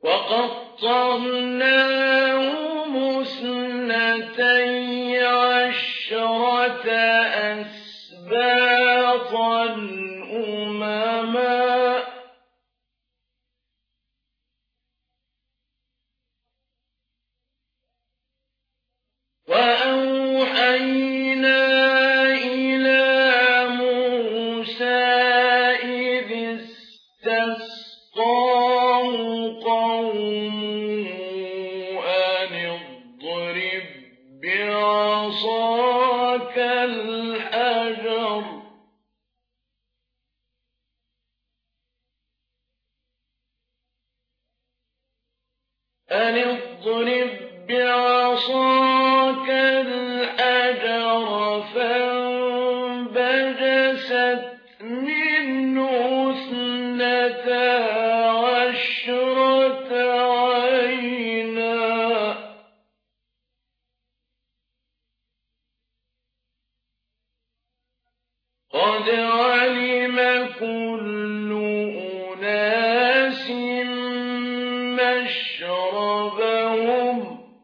وَقَطَّعْنَاهُمُ اثْنَتَيْ عَشْرَةَ أَسْبَاطًا أُمَمًا وَأَوْحَيْنَا إِلَىٰ مُوسَىٰ إِذِ اسْتَسْقَاهُ قَوْمُهُ أَنِ اضْرِب بِّعَصَاكَ الْحَجَرَ ۖ فانبجست منه اثنتا عشرة عينا قد علم كل أناس مشربهم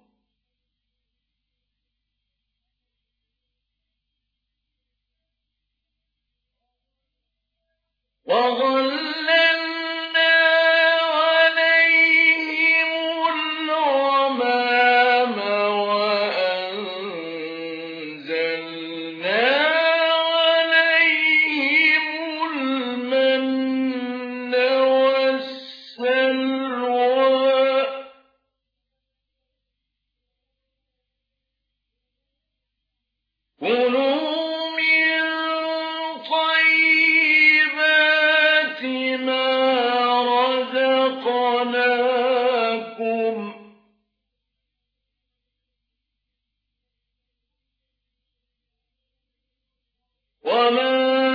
وَظَلَّلْنَا عَلَيْهِمُ الْغَمَامَ وَأَنزَلْنَا عَلَيْهِمُ الْمَنَّ وَالسَّلْوَىٰ ۖ كُلُوا مِن طَيِّبَاتِ مَا رَزَقْنَاكُمْ ۚ وَمَا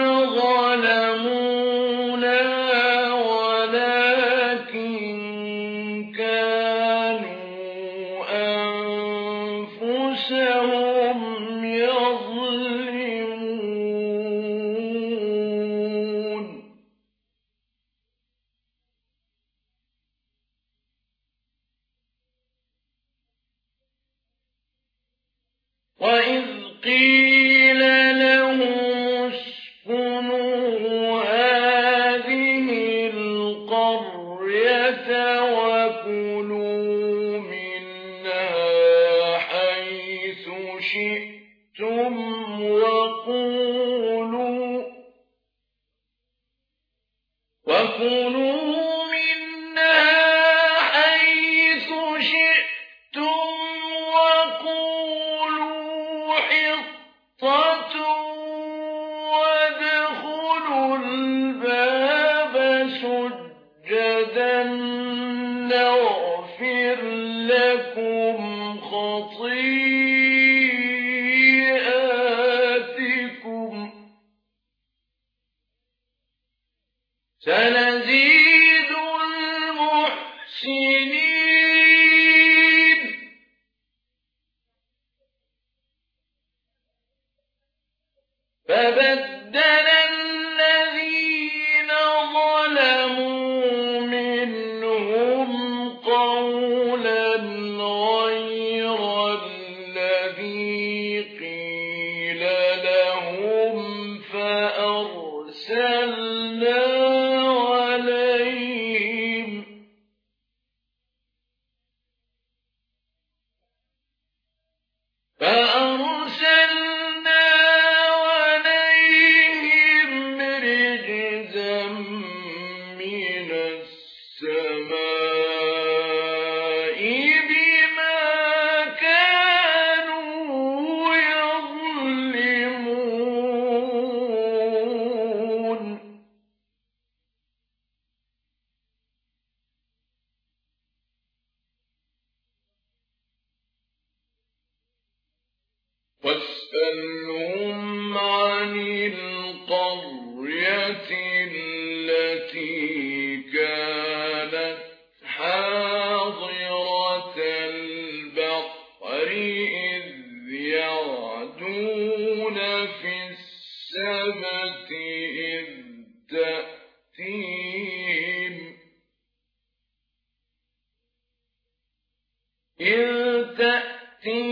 ظَلَمُونَا وَلَٰكِن كَانُوا أَنفُسَهُمْ يَظْلِمُونَ وَإِذْ قِيلَ لَهُمُ اسْكُنُوا هَٰذِهِ الْقَرْيَةَ وَكُلُوا مِنْهَا حَيْثُ شِئْتُمْ وَقُولُوا حِطَّةٌ وَادْخُلُوا الْبَابَ سُجَّدًا نَّغْفِرْ لَكُمْ خَطِيئَاتِكُمْ ۚ سَنَزِيدُ الْمُحْسِنِينَ فَبَدَّلَ الَّذِينَ ظَلَمُوا مِنْهُمْ قَوْلًا إذ تأتي